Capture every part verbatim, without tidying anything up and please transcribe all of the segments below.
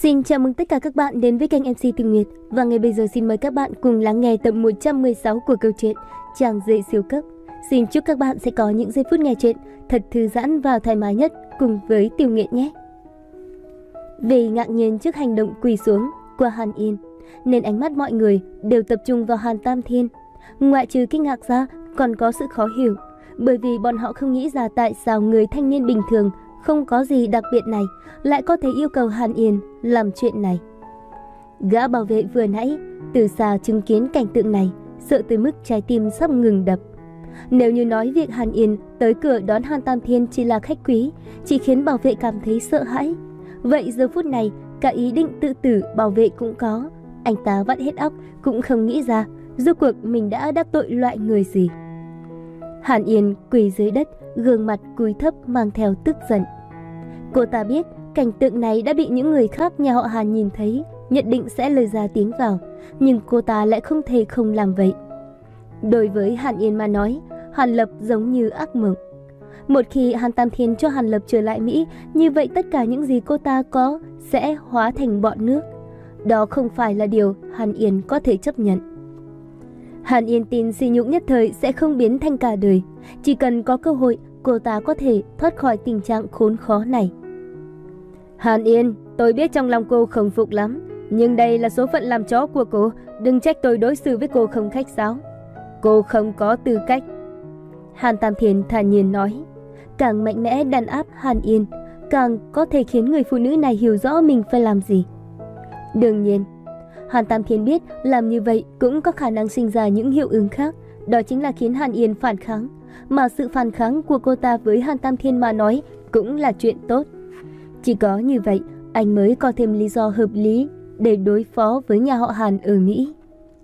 Xin chào mừng tất cả các bạn đến với kênh em xê Tường Nguyệt. Và ngay bây giờ xin mời các bạn cùng lắng nghe tập một trăm mười sáu của câu chuyện Chàng rể siêu cấp. Xin chúc các bạn sẽ có những giây phút nghe chuyện thật thư giãn và thoải mái nhất cùng với Tiểu Nguyệt nhé. Vì ngạc nhiên trước hành động quỳ xuống của Hàn Yên, nên ánh mắt mọi người đều tập trung vào Hàn Tam Thiên. Ngoại trừ kinh ngạc ra, còn có sự khó hiểu, bởi vì bọn họ không nghĩ ra tại sao người thanh niên bình thường không có gì đặc biệt này lại có thể yêu cầu Hàn Yên làm chuyện này. Gã bảo vệ vừa nãy từ xa chứng kiến cảnh tượng này, sợ tới mức trái tim sắp ngừng đập. Nếu như nói việc Hàn Yên tới cửa đón Hàn Tam Thiên chỉ là khách quý, chỉ khiến bảo vệ cảm thấy sợ hãi, vậy giờ phút này cả ý định tự tử bảo vệ cũng có. Anh ta vắt hết óc cũng không nghĩ ra rốt cuộc mình đã đắc tội loại người gì. Hàn Yên quỳ dưới đất, gương mặt cúi thấp mang theo tức giận. Cô ta biết cảnh tượng này đã bị những người khác nhà họ Hàn nhìn thấy, nhất định sẽ lời ra tiếng vào, nhưng cô ta lại không thể không làm vậy. Đối với Hàn Yên mà nói, Hàn Lập giống như ác mộng. Một khi Hàn Tam Thiên cho Hàn Lập trở lại Mỹ, như vậy tất cả những gì cô ta có sẽ hóa thành bọt nước. Đó không phải là điều Hàn Yên có thể chấp nhận. Hàn Yên tin sỉ nhục nhất thời sẽ không biến thành cả đời. Chỉ cần có cơ hội, cô ta có thể thoát khỏi tình trạng khốn khó này. Hàn Yên, tôi biết trong lòng cô không phục lắm, nhưng đây là số phận làm chó của cô. Đừng trách tôi đối xử với cô không khách sáo. Cô không có tư cách. Hàn Tam Thiên thản nhiên nói. Càng mạnh mẽ đàn áp Hàn Yên, càng có thể khiến người phụ nữ này hiểu rõ mình phải làm gì. Đương nhiên, Hàn Tam Thiên biết làm như vậy cũng có khả năng sinh ra những hiệu ứng khác, đó chính là khiến Hàn Yên phản kháng. Mà sự phản kháng của cô ta với Hàn Tam Thiên mà nói cũng là chuyện tốt. Chỉ có như vậy, anh mới có thêm lý do hợp lý để đối phó với nhà họ Hàn ở Mỹ.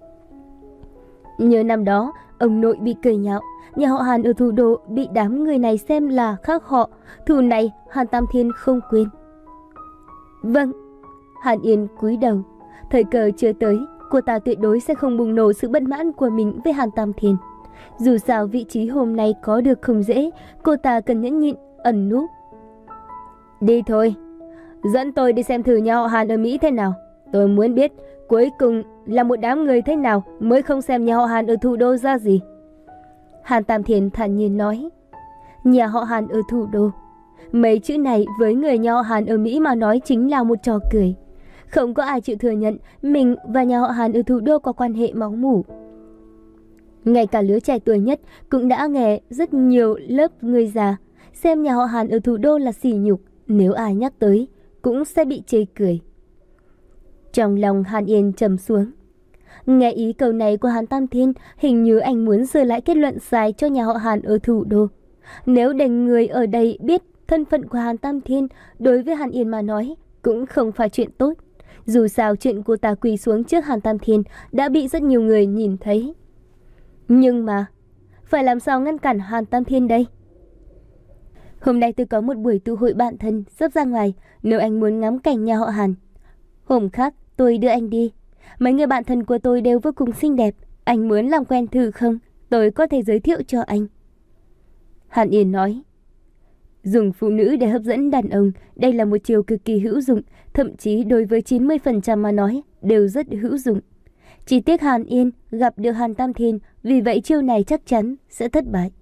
Nhớ năm đó, ông nội bị cười nhạo, nhà họ Hàn ở thủ đô bị đám người này xem là khác họ. Thù này Hàn Tam Thiên không quên. Vâng, Hàn Yên cúi đầu. Thời cơ chưa tới, cô ta tuyệt đối sẽ không bùng nổ sự bất mãn của mình với Hàn Tam Thiên. Dù sao vị trí hôm nay có được không dễ, cô ta cần nhẫn nhịn, ẩn núp. Đi thôi, dẫn tôi đi xem thử nhà họ Hàn ở Mỹ thế nào. Tôi muốn biết cuối cùng là một đám người thế nào mới không xem nhà họ Hàn ở thủ đô ra gì. Hàn Tam Thiên thản nhiên nói. Nhà họ Hàn ở thủ đô. Mấy chữ này với người nhà họ Hàn ở Mỹ mà nói chính là một trò cười. Không có ai chịu thừa nhận mình và nhà họ Hàn ở thủ đô có quan hệ máu mủ. Ngay cả lứa trẻ tuổi nhất cũng đã nghe rất nhiều lớp người già xem nhà họ Hàn ở thủ đô là sỉ nhục, nếu ai nhắc tới cũng sẽ bị chê cười. Trong lòng Hàn Yên trầm xuống. Nghe ý câu này của Hàn Tam Thiên, hình như anh muốn sửa lại kết luận sai cho nhà họ Hàn ở thủ đô. Nếu để người ở đây biết thân phận của Hàn Tam Thiên, đối với Hàn Yên mà nói cũng không phải chuyện tốt. Dù sao chuyện cô ta quỳ xuống trước Hàn Tam Thiên đã bị rất nhiều người nhìn thấy. Nhưng mà, phải làm sao ngăn cản Hàn Tam Thiên đây? Hôm nay tôi có một buổi tụ hội bạn thân sắp ra ngoài, nếu anh muốn ngắm cảnh nhà họ Hàn. Hôm khác tôi đưa anh đi. Mấy người bạn thân của tôi đều vô cùng xinh đẹp. Anh muốn làm quen thử không? Tôi có thể giới thiệu cho anh. Hàn Yên nói. Dùng phụ nữ để hấp dẫn đàn ông, đây là một chiêu cực kỳ hữu dụng, thậm chí đối với chín mươi phần trăm mà nói đều rất hữu dụng. Chỉ tiếc Hàn Yên gặp được Hàn Tam Thiên, vì vậy chiêu này chắc chắn sẽ thất bại.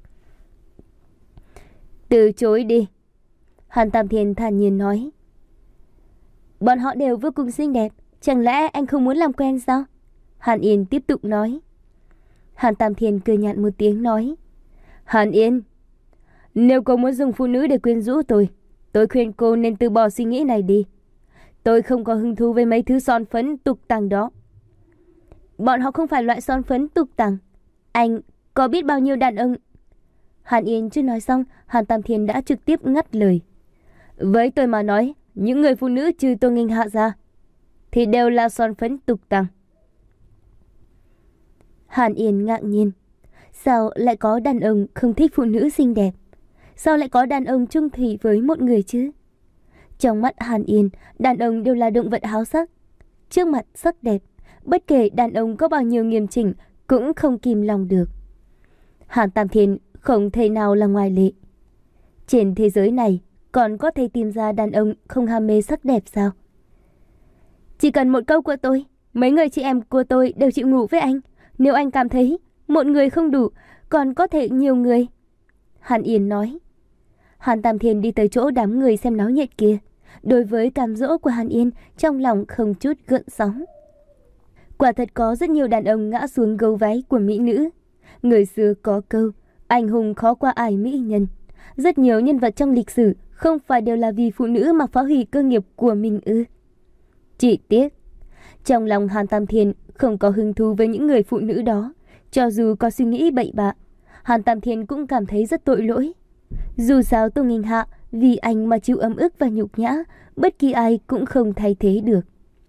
Từ chối đi. Hàn Tam Thiên thản nhiên nói. Bọn họ đều vô cùng xinh đẹp, chẳng lẽ anh không muốn làm quen sao? Hàn Yên tiếp tục nói. Hàn Tam Thiên cười nhạt một tiếng nói. Hàn Yên, nếu cô muốn dùng phụ nữ để quyến rũ tôi, tôi khuyên cô nên từ bỏ suy nghĩ này đi. Tôi không có hứng thú với mấy thứ son phấn tục tằng đó. Bọn họ không phải loại son phấn tục tằng. Anh có biết bao nhiêu đàn ông... Hàn Yên chưa nói xong, Hàn Tam Thiên đã trực tiếp ngắt lời. Với tôi mà nói, những người phụ nữ trừ Tô Nghinh Hạ ra thì đều là son phấn tục tằng. Hàn Yên ngạc nhiên. Sao lại có đàn ông không thích phụ nữ xinh đẹp? Sao lại có đàn ông chung thủy với một người chứ? Trong mắt Hàn Yên, đàn ông đều là động vật háo sắc. Trước mặt sắc đẹp, bất kể đàn ông có bao nhiêu nghiêm chỉnh cũng không kìm lòng được. Hàn Tam Thiên không thể nào là ngoại lệ. Trên thế giới này còn có thể tìm ra đàn ông không ham mê sắc đẹp sao? Chỉ cần một câu của tôi, mấy người chị em của tôi đều chịu ngủ với anh. Nếu anh cảm thấy một người không đủ, còn có thể nhiều người. Hàn Yên nói. Hàn Tam Thiên đi tới chỗ đám người xem náo nhiệt kia. Đối với cám dỗ của Hàn Yên, trong lòng không chút gợn sóng. Quả thật có rất nhiều đàn ông ngã xuống gấu váy của mỹ nữ. Người xưa có câu, anh hùng khó qua ải mỹ nhân. Rất nhiều nhân vật trong lịch sử không phải đều là vì phụ nữ mà phá hủy cơ nghiệp của mình ư? Chỉ tiếc, trong lòng Hàn Tam Thiên không có hứng thú với những người phụ nữ đó. Cho dù có suy nghĩ bậy bạ, Hàn Tam Thiên cũng cảm thấy rất tội lỗi. Dù sao Tô Nghinh Hạ vì anh mà chịu ấm ức và nhục nhã, bất kỳ ai cũng không thay thế được.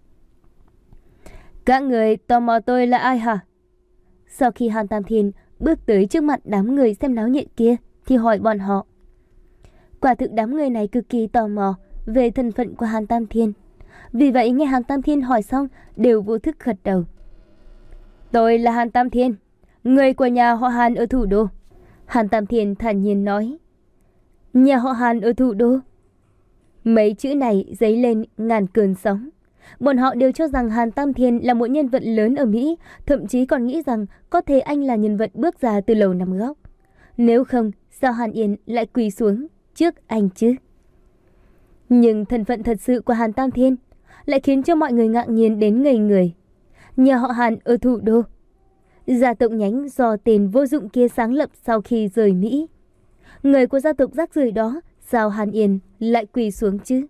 Các người tò mò tôi là ai hả? Sau khi Hàn Tam Thiên bước tới trước mặt đám người xem náo nhiệt kia thì hỏi bọn họ. Quả thực đám người này cực kỳ tò mò về thân phận của Hàn Tam Thiên. Vì vậy nghe Hàn Tam Thiên hỏi xong đều vô thức gật đầu. Tôi là Hàn Tam Thiên, người của nhà họ Hàn ở thủ đô. Hàn Tam Thiên thản nhiên nói. Nhà họ Hàn ở thủ đô. Mấy chữ này dấy lên ngàn cơn sóng. Bọn họ đều cho rằng Hàn Tam Thiên là một nhân vật lớn ở Mỹ, thậm chí còn nghĩ rằng có thể anh là nhân vật bước ra từ lầu nằm góc. Nếu không, sao Hàn Yên lại quỳ xuống trước anh chứ? Nhưng thân phận thật sự của Hàn Tam Thiên lại khiến cho mọi người ngạc nhiên đến ngây người. Nhà họ Hàn ở thủ đô, gia tộc nhánh do tên vô dụng kia sáng lập sau khi rời Mỹ. Người của gia tộc rác rưởi đó, sao Hàn Yên lại quỳ xuống chứ?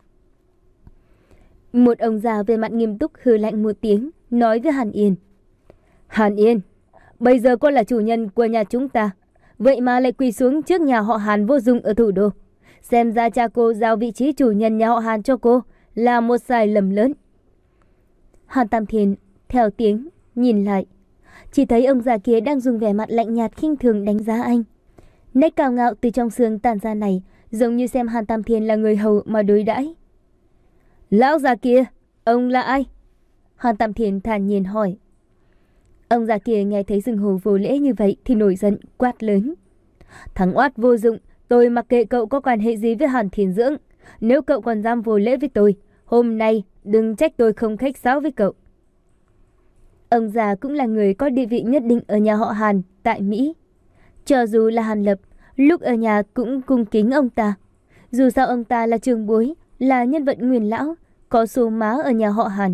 Một ông già về mặt nghiêm túc hừ lạnh một tiếng, nói với Hàn Yên. Hàn Yên, bây giờ cô là chủ nhân của nhà chúng ta, vậy mà lại quỳ xuống trước nhà họ Hàn vô dụng ở thủ đô. Xem ra cha cô giao vị trí chủ nhân nhà họ Hàn cho cô là một sai lầm lớn. Hàn Tam Thiên theo tiếng nhìn lại, chỉ thấy ông già kia đang dùng vẻ mặt lạnh nhạt khinh thường đánh giá anh. Nét cao ngạo từ trong xương tản ra này, giống như xem Hàn Tam Thiên là người hầu mà đối đãi. Lão già kia, ông là ai? Hàn Tam Thiên thản nhiên hỏi. Ông già kia nghe thấy xưng hô vô lễ như vậy thì nổi giận quát lớn. Thằng oát vô dụng, tôi mặc kệ cậu có quan hệ gì với Hàn Thiên Dưỡng. Nếu cậu còn dám vô lễ với tôi, hôm nay đừng trách tôi không khách sáo với cậu. Ông già cũng là người có địa vị nhất định ở nhà họ Hàn tại Mỹ. Cho dù là Hàn Lập, lúc ở nhà cũng cung kính ông ta. Dù sao ông ta là trường bối, là nhân vật nguyên lão, có số má ở nhà họ Hàn.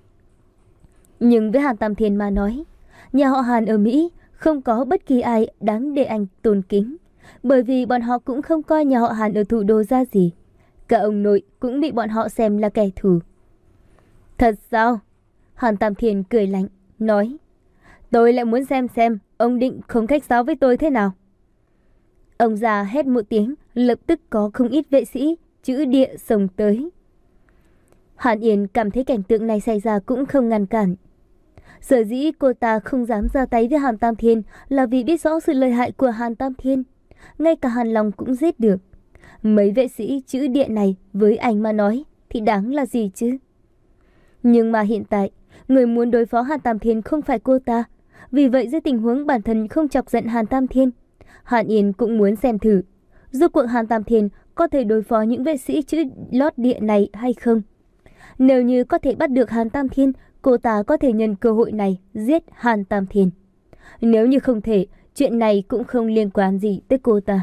Nhưng với Hàn Tam Thiên mà nói, nhà họ Hàn ở Mỹ không có bất kỳ ai đáng để anh tôn kính, bởi vì bọn họ cũng không coi nhà họ Hàn ở thủ đô ra gì. Cả ông nội cũng bị bọn họ xem là kẻ thù. Thật sao? Hàn Tam Thiên cười lạnh, nói. Tôi lại muốn xem xem ông định không khách sáo với tôi thế nào. Ông già hét một tiếng, lập tức có không ít vệ sĩ chữ địa xông tới. Hàn Yên cảm thấy cảnh tượng này xảy ra cũng không ngăn cản. Sở dĩ cô ta không dám ra tay với Hàn Tam Thiên là vì biết rõ sự lợi hại của Hàn Tam Thiên. Ngay cả Hàn Long cũng giết được. Mấy vệ sĩ chữ địa này với anh mà nói thì đáng là gì chứ? Nhưng mà hiện tại, người muốn đối phó Hàn Tam Thiên không phải cô ta. Vì vậy dưới tình huống bản thân không chọc giận Hàn Tam Thiên, Hàn Yên cũng muốn xem thử rốt cuộc Hàn Tam Thiên có thể đối phó những vệ sĩ chữ lót địa này hay không. Nếu như có thể bắt được Hàn Tam Thiên, cô ta có thể nhân cơ hội này giết Hàn Tam Thiên. Nếu như không thể, chuyện này cũng không liên quan gì tới cô ta.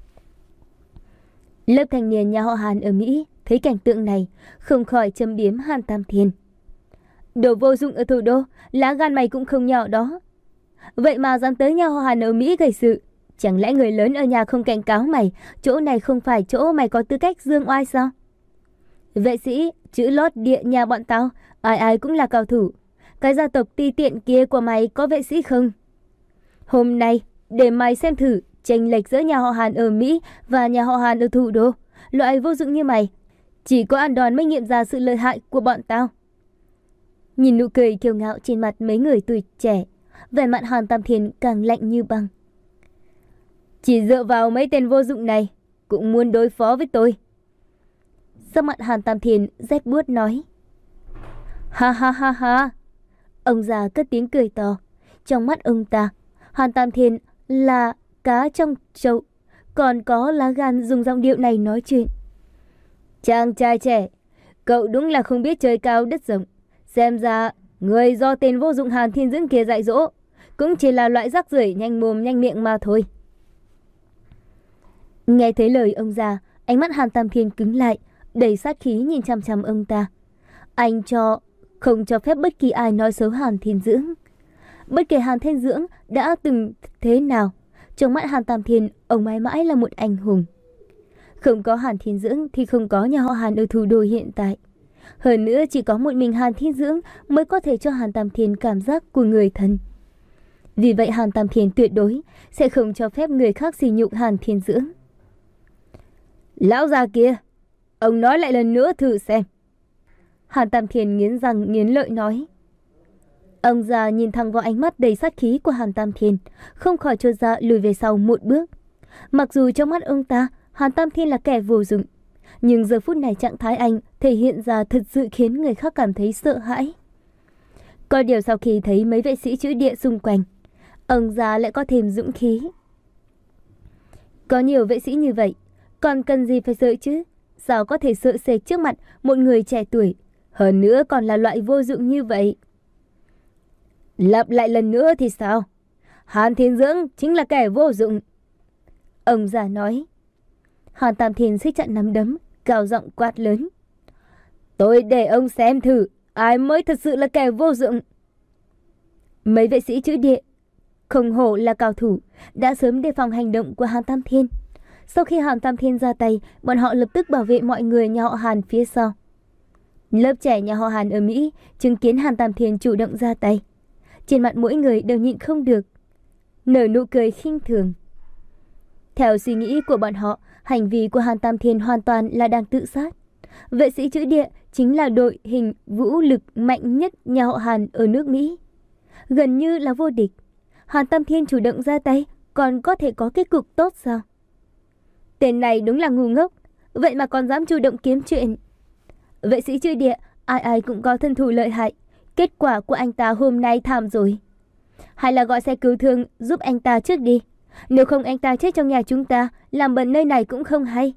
Lớp thanh niên nhà họ Hàn ở Mỹ thấy cảnh tượng này, không khỏi châm biếm Hàn Tam Thiên. Đồ vô dụng ở thủ đô, lá gan mày cũng không nhỏ đó. Vậy mà dám tới nhà họ Hàn ở Mỹ gây sự. Chẳng lẽ người lớn ở nhà không cảnh cáo mày, chỗ này không phải chỗ mày có tư cách dương oai sao? Vệ sĩ, chữ lót địa nhà bọn tao, ai ai cũng là cao thủ. Cái gia tộc ti tiện kia của mày có vệ sĩ không? Hôm nay, để mày xem thử chênh lệch giữa nhà họ Hàn ở Mỹ và nhà họ Hàn ở thủ đô. Loại vô dụng như mày, chỉ có ăn đòn mới nghiệm ra sự lợi hại của bọn tao. Nhìn nụ cười kiêu ngạo trên mặt mấy người tuổi trẻ, vẻ mặt Hàn Tam Thiên càng lạnh như băng. Chỉ dựa vào mấy tên vô dụng này cũng muốn đối phó với tôi. Sắc mặt Hàn Tam Thiên rét buốt nói. Ha ha ha ha. Ông già cất tiếng cười to. Trong mắt ông ta, Hàn Tam Thiên là cá trong chậu, còn có lá gan dùng giọng điệu này nói chuyện. Chàng trai trẻ, Cậu đúng là không biết trời cao đất rộng. Xem ra người do tên vô dụng Hàn Thiên Dưỡng kia dạy dỗ cũng chỉ là loại rác rưởi nhanh mồm nhanh miệng mà thôi. Nghe thấy lời ông già, ánh mắt Hàn Tam Thiên cứng lại, đầy sát khí nhìn chằm chằm ông ta. Anh cho không cho phép bất kỳ ai nói xấu Hàn Thiên Dưỡng. Bất kể Hàn Thiên Dưỡng đã từng thế nào, trong mắt Hàn Tam Thiên, ông mãi mãi là một anh hùng. Không có Hàn Thiên Dưỡng thì không có nhà họ Hàn ở thủ đô hiện tại. Hơn nữa chỉ có một mình Hàn Thiên Dưỡng mới có thể cho Hàn Tam Thiên cảm giác của người thân. Vì vậy Hàn Tam Thiên tuyệt đối sẽ không cho phép người khác sỉ nhục Hàn Thiên Dưỡng. Lão già kia, ông nói lại lần nữa thử xem. Hàn Tam Thiên nghiến răng nghiến lợi nói. Ông già nhìn thẳng vào ánh mắt đầy sát khí của Hàn Tam Thiên, không khỏi trột dạ lùi về sau một bước. Mặc dù trong mắt ông ta, Hàn Tam Thiên là kẻ vô dụng, nhưng giờ phút này trạng thái anh thể hiện ra thật sự khiến người khác cảm thấy sợ hãi. Có điều sau khi thấy mấy vệ sĩ chữ địa xung quanh, ông già lại có thêm dũng khí. Có nhiều vệ sĩ như vậy, còn cần gì phải sợ chứ? Sao có thể sợ sệt trước mặt một người trẻ tuổi, hơn nữa còn là loại vô dụng như vậy? Lặp lại lần nữa thì sao? Hàn Thiên Dưỡng chính là kẻ vô dụng. Ông già nói. Hàn Tam Thiên siết chặt nắm đấm, cao giọng quát lớn. Tôi để ông xem thử ai mới thật sự là kẻ vô dụng. Mấy vệ sĩ chữ địa không hổ là cao thủ, đã sớm đề phòng hành động của Hàn Tam Thiên. Sau khi Hàn Tam Thiên ra tay, bọn họ lập tức bảo vệ mọi người nhà họ Hàn phía sau. Lớp trẻ nhà họ Hàn ở Mỹ chứng kiến Hàn Tam Thiên chủ động ra tay, trên mặt mỗi người đều nhịn không được nở nụ cười khinh thường. Theo suy nghĩ của bọn họ, hành vi của Hàn Tam Thiên hoàn toàn là đang tự sát. Vệ sĩ chữ địa chính là đội hình vũ lực mạnh nhất nhà họ Hàn ở nước Mỹ, gần như là vô địch. Hàn Tam Thiên chủ động ra tay còn có thể có kết cục tốt sao? Tên này đúng là ngu ngốc, vậy mà còn dám chủ động kiếm chuyện. Vệ sĩ chữ địa ai ai cũng có thân thủ lợi hại, kết quả của anh ta hôm nay thảm rồi. Hay là gọi xe cứu thương giúp anh ta trước đi, nếu không anh ta chết trong nhà chúng ta, làm bẩn nơi này cũng không hay.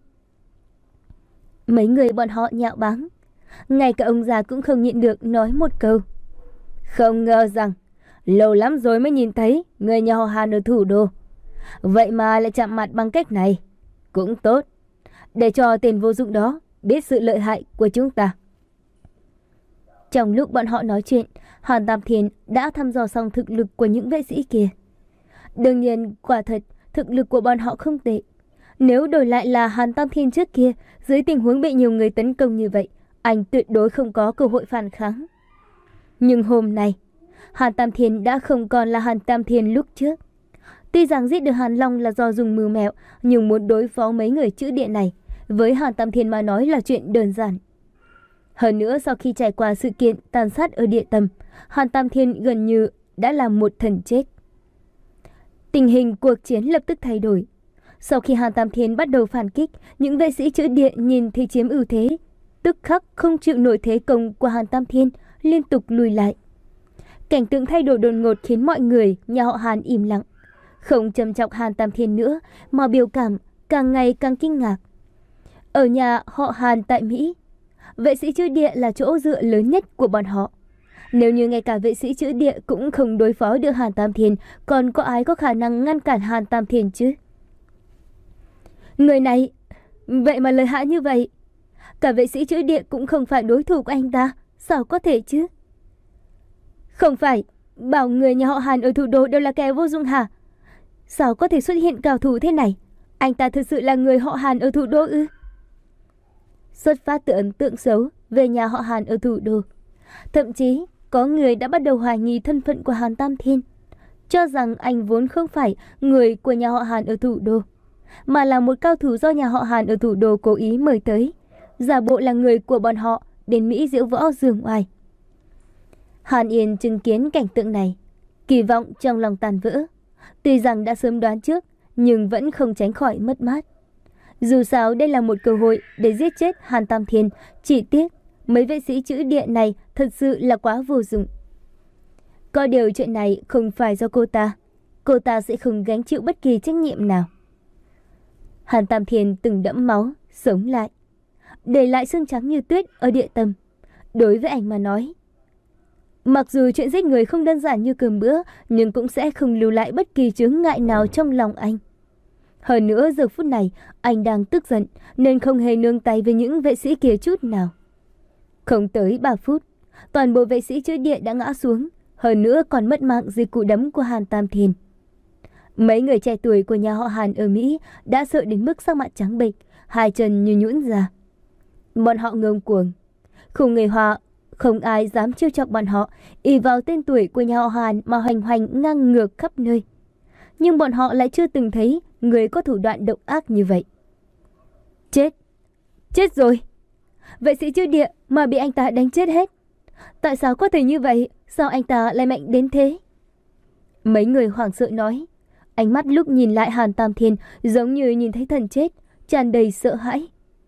Mấy người bọn họ nhạo báng, ngay cả ông già cũng không nhịn được nói một câu. Không ngờ rằng lâu lắm rồi mới nhìn thấy người nhà họ Hàn ở thủ đô, vậy mà lại chạm mặt bằng cách này. Cũng tốt, để cho tên vô dụng đó biết sự lợi hại của chúng ta. Trong lúc bọn họ nói chuyện, Hàn Tam Thiên đã thăm dò xong thực lực của những vệ sĩ kia. Đương nhiên, quả thật, thực lực của bọn họ không tệ. Nếu đổi lại là Hàn Tam Thiên trước kia, dưới tình huống bị nhiều người tấn công như vậy, anh tuyệt đối không có cơ hội phản kháng. Nhưng hôm nay, Hàn Tam Thiên đã không còn là Hàn Tam Thiên lúc trước. Tuy rằng giết được Hàn Long là do dùng mưu mẹo, nhưng muốn đối phó mấy người chữ địa này, với Hàn Tam Thiên mà nói là chuyện đơn giản. Hơn nữa, sau khi trải qua sự kiện tàn sát ở địa tâm, Hàn Tam Thiên gần như đã là một thần chết. Tình hình cuộc chiến lập tức thay đổi. Sau khi Hàn Tam Thiên bắt đầu phản kích, những vệ sĩ chữ địa nhìn thấy chiếm ưu thế, tức khắc không chịu nổi thế công của Hàn Tam Thiên, liên tục lùi lại. Cảnh tượng thay đổi đột ngột khiến mọi người nhà họ Hàn im lặng, không trầm trọng Hàn Tam Thiên nữa, mà biểu cảm càng ngày càng kinh ngạc. Ở nhà họ Hàn tại Mỹ, vệ sĩ chữ địa là chỗ dựa lớn nhất của bọn họ. Nếu như ngay cả vệ sĩ chữ địa cũng không đối phó được Hàn Tam Thiên, còn có ai có khả năng ngăn cản Hàn Tam Thiên chứ? Người này, vậy mà lợi hại như vậy. Cả vệ sĩ chữ địa cũng không phải đối thủ của anh ta, sao có thể chứ? Không phải, bảo người nhà họ Hàn ở thủ đô đều là kẻ vô dụng hả? Sao có thể xuất hiện cao thủ thế này? Anh ta thực sự là người họ Hàn ở thủ đô ư? Xuất phát từ ấn tượng xấu về nhà họ Hàn ở thủ đô, thậm chí có người đã bắt đầu hoài nghi thân phận của Hàn Tam Thiên, cho rằng anh vốn không phải người của nhà họ Hàn ở thủ đô, mà là một cao thủ do nhà họ Hàn ở thủ đô cố ý mời tới, giả bộ là người của bọn họ đến Mỹ diễu võ dương oai. Hàn Yên chứng kiến cảnh tượng này, kỳ vọng trong lòng tàn vỡ. Tuy rằng đã sớm đoán trước, nhưng vẫn không tránh khỏi mất mát. Dù sao đây là một cơ hội để giết chết Hàn Tam Thiên, chỉ tiếc mấy vệ sĩ chữ địa này thật sự là quá vô dụng. Có điều chuyện này không phải do cô ta, cô ta sẽ không gánh chịu bất kỳ trách nhiệm nào. Hàn Tam Thiên từng đẫm máu, sống lại. để lại xương trắng như tuyết ở địa tâm. Đối với anh mà nói, mặc dù chuyện giết người không đơn giản như cơm bữa, nhưng cũng sẽ không lưu lại bất kỳ chướng ngại nào trong lòng anh. Hơn nữa giờ phút này, anh đang tức giận nên không hề nương tay với những vệ sĩ kia chút nào. Không tới ba phút, toàn bộ vệ sĩ chữ địa đã ngã xuống, hơn nữa còn mất mạng dưới cú đấm của Hàn Tam Thiên. Mấy người trẻ tuổi của nhà họ Hàn ở Mỹ đã sợ đến mức sắc mặt trắng bệch, hai chân như nhũn ra. Bọn họ ngông cuồng, không người Hoa, không ai dám trêu chọc bọn họ, ỷ vào tên tuổi của nhà họ Hàn mà hoành hành ngang ngược khắp nơi. Nhưng bọn họ lại chưa từng thấy người có thủ đoạn độc ác như vậy. Chết, chết rồi. Vệ sĩ chữ địa mà bị anh ta đánh chết hết. Tại sao có thể như vậy? Sao anh ta lại mạnh đến thế? Mấy người hoảng sợ nói. Ánh mắt lúc nhìn lại Hàn Tam Thiên giống như nhìn thấy thần chết, tràn đầy sợ hãi.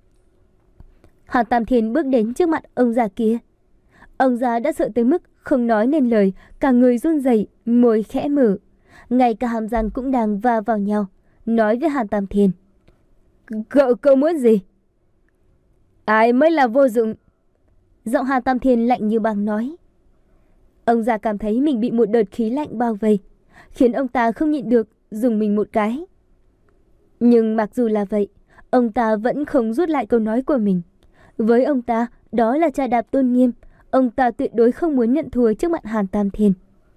Hàn Tam Thiên bước đến trước mặt ông già kia. Ông già đã sợ tới mức không nói nên lời, cả người run rẩy, môi khẽ mở, ngay cả hàm răng cũng đang va vào nhau, nói với Hàn Tam Thiên. Cậu, cậu muốn gì? Ai mới là vô dụng? Giọng Hàn Tam Thiên lạnh như băng nói. Ông già cảm thấy mình bị một đợt khí lạnh bao vây, khiến ông ta không nhịn được dùng mình một cái. Nhưng mặc dù là vậy, ông ta vẫn không rút lại câu nói của mình. Với ông ta, đó là trà đạp tôn nghiêm. Ông ta tuyệt đối không muốn nhận thua trước mặt Hàn Tam Thiên.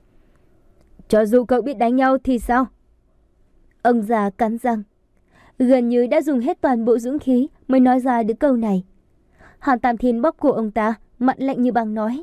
Cho dù cậu biết đánh nhau thì sao? Ông già cắn răng, gần như đã dùng hết toàn bộ dũng khí mới nói ra được câu này. Hàn Tam Thiên bóp cổ ông ta, mặt lạnh như băng nói.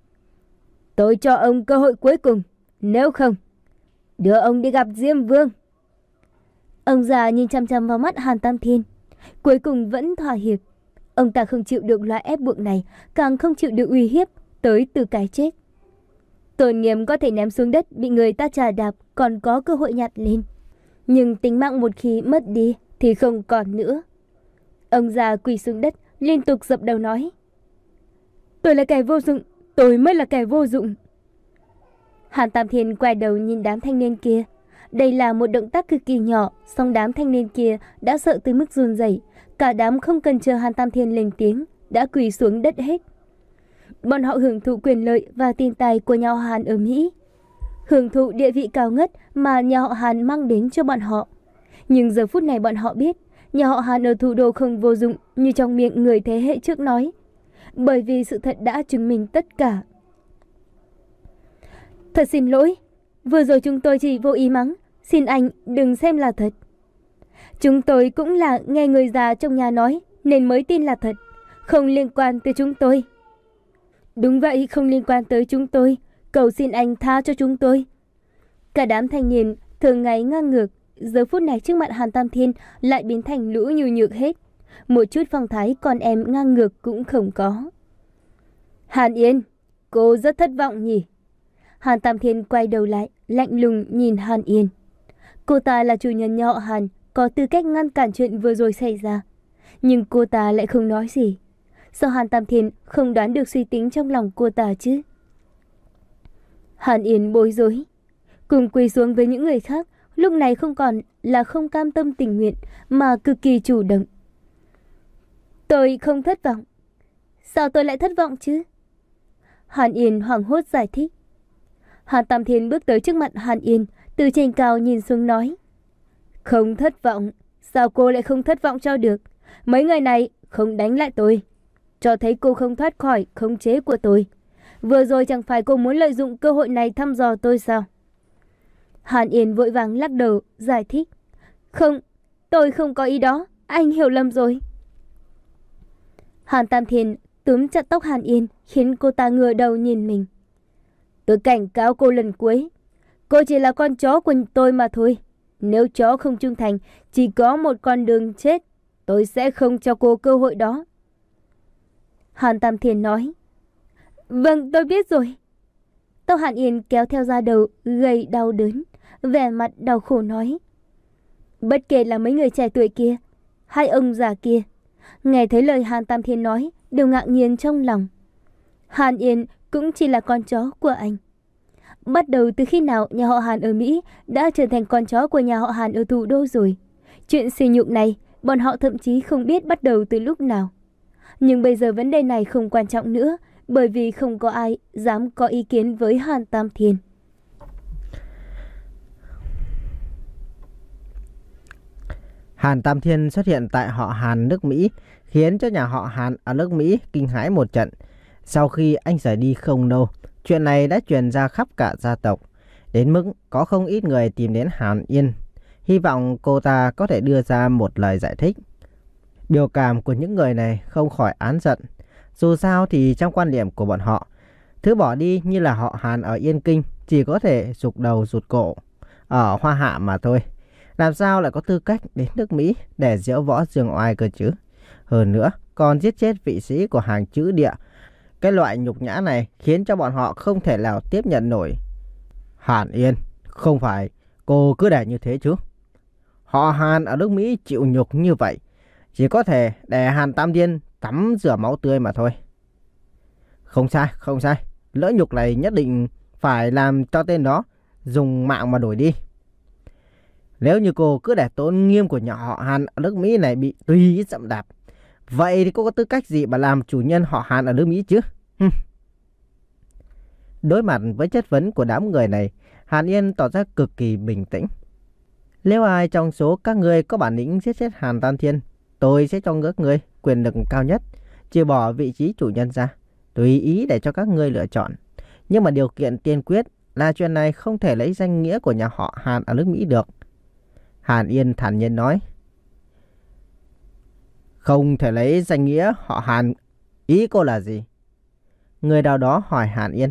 Tôi cho ông cơ hội cuối cùng, nếu không, đưa ông đi gặp Diêm Vương. Ông già nhìn chăm chăm vào mắt Hàn Tam Thiên, cuối cùng vẫn thỏa hiệp. Ông ta không chịu được loại ép buộc này, càng không chịu được uy hiếp tới từ cái chết. Tôn nghiêm có thể ném xuống đất bị người ta chà đạp, còn có cơ hội nhặt lên. Nhưng tính mạng một khi mất đi thì không còn nữa. Ông già quỳ xuống đất, liên tục dập đầu nói. Tôi là kẻ vô dụng, tôi mới là kẻ vô dụng. Hàn Tam Thiên quay đầu nhìn đám thanh niên kia. Đây là một động tác cực kỳ nhỏ, song đám thanh niên kia đã sợ tới mức run rẩy. Cả đám không cần chờ Hàn Tam Thiên lên tiếng, đã quỳ xuống đất hết. Bọn họ hưởng thụ quyền lợi và tiền tài của nhà họ Hàn ở Mỹ, hưởng thụ địa vị cao ngất mà nhà họ Hàn mang đến cho bọn họ. Nhưng giờ phút này bọn họ biết, nhà họ Hàn ở thủ đô không vô dụng như trong miệng người thế hệ trước nói, bởi vì sự thật đã chứng minh tất cả. Thật xin lỗi, vừa rồi chúng tôi chỉ vô ý mắng, xin anh đừng xem là thật. Chúng tôi cũng là nghe người già trong nhà nói nên mới tin là thật, không liên quan tới chúng tôi. Đúng vậy, không liên quan tới chúng tôi, cầu xin anh tha cho chúng tôi. Cả đám thanh niên thường ngày ngang ngược, giờ phút này trước mặt Hàn Tam Thiên lại biến thành lũ nhu nhược hết, một chút phong thái con em ngang ngược cũng không có. Hàn Yên, cô rất thất vọng nhỉ? Hàn Tam Thiên quay đầu lại, lạnh lùng nhìn Hàn Yên. Cô ta là chủ nhân nhà họ Hàn, có tư cách ngăn cản chuyện vừa rồi xảy ra. Nhưng cô ta lại không nói gì. Sao Hàn Tam Thiên không đoán được suy tính trong lòng cô ta chứ? Hàn Yên bối rối, cùng quỳ xuống với những người khác, lúc này không còn là không cam tâm tình nguyện mà cực kỳ chủ động. Tôi không thất vọng. Sao tôi lại thất vọng chứ? Hàn Yên hoảng hốt giải thích. Hàn Tam Thiên bước tới trước mặt Hàn Yên, từ trên cao nhìn xuống nói. Không thất vọng, sao cô lại không thất vọng cho được? Mấy người này không đánh lại tôi, cho thấy cô không thoát khỏi khống chế của tôi. Vừa rồi chẳng phải cô muốn lợi dụng cơ hội này thăm dò tôi sao? Hàn Yên vội vàng lắc đầu, giải thích. Không, tôi không có ý đó, anh hiểu lầm rồi. Hàn Tam Thiên túm chặt tóc Hàn Yên, khiến cô ta ngửa đầu nhìn mình. Tôi cảnh cáo cô lần cuối, cô chỉ là con chó của tôi mà thôi. Nếu chó không trung thành, chỉ có một con đường chết, tôi sẽ không cho cô cơ hội đó. Hàn Tam Thiên nói. Vâng, tôi biết rồi. Tóc Hàn Yên kéo theo da đầu, gầy đau đớn, vẻ mặt đau khổ nói. Bất kể là mấy người trẻ tuổi kia, hai ông già kia, nghe thấy lời Hàn Tam Thiên nói, đều ngạc nhiên trong lòng. Hàn Yên cũng chỉ là con chó của anh. Bắt đầu từ khi nào nhà họ Hàn ở Mỹ đã trở thành con chó của nhà họ Hàn ở thủ đô rồi? Chuyện sỉ nhục này, bọn họ thậm chí không biết bắt đầu từ lúc nào. Nhưng bây giờ vấn đề này không quan trọng nữa, bởi vì không có ai dám có ý kiến với Hàn Tam Thiên. Hàn Tam Thiên xuất hiện tại họ Hàn nước Mỹ, khiến cho nhà họ Hàn ở nước Mỹ kinh hãi một trận. Sau khi anh rời đi không lâu, chuyện này đã truyền ra khắp cả gia tộc, đến mức có không ít người tìm đến Hàn Yên, hy vọng cô ta có thể đưa ra một lời giải thích. Biểu cảm của những người này không khỏi án giận. Dù sao thì trong quan điểm của bọn họ, thứ bỏ đi như là họ Hàn ở Yên Kinh chỉ có thể rụt đầu rụt cổ ở Hoa Hạ mà thôi. Làm sao lại có tư cách đến nước Mỹ để diễu võ dương oai cơ chứ? Hơn nữa, còn giết chết vị sĩ của hàng chữ địa. Cái loại nhục nhã này khiến cho bọn họ không thể nào tiếp nhận nổi. Hàn Yên, không phải cô cứ để như thế chứ? Họ Hàn ở nước Mỹ chịu nhục như vậy, chỉ có thể để Hàn Tam Thiên tắm rửa máu tươi mà thôi. Không sai, không sai. Lỡ nhục này nhất định phải làm cho tên đó dùng mạng mà đổi đi. Nếu như cô cứ để tôn nghiêm của nhà họ Hàn ở nước Mỹ này bị tùy ý dẫm đạp, vậy thì cô có tư cách gì mà làm chủ nhân họ Hàn ở nước Mỹ chứ? Hừm. Đối mặt với chất vấn của đám người này, Hàn Yên tỏ ra cực kỳ bình tĩnh. Nếu ai trong số các ngươi có bản lĩnh giết chết Hàn Tam Thiên, tôi sẽ cho các ngươi quyền lực cao nhất, trừ bỏ vị trí chủ nhân ra, tùy ý để cho các ngươi lựa chọn. Nhưng mà điều kiện tiên quyết là chuyện này không thể lấy danh nghĩa của nhà họ Hàn ở nước Mỹ được. Hàn Yên thản nhiên nói. Không thể lấy danh nghĩa họ Hàn, ý cô là gì? Người nào đó hỏi Hàn Yên.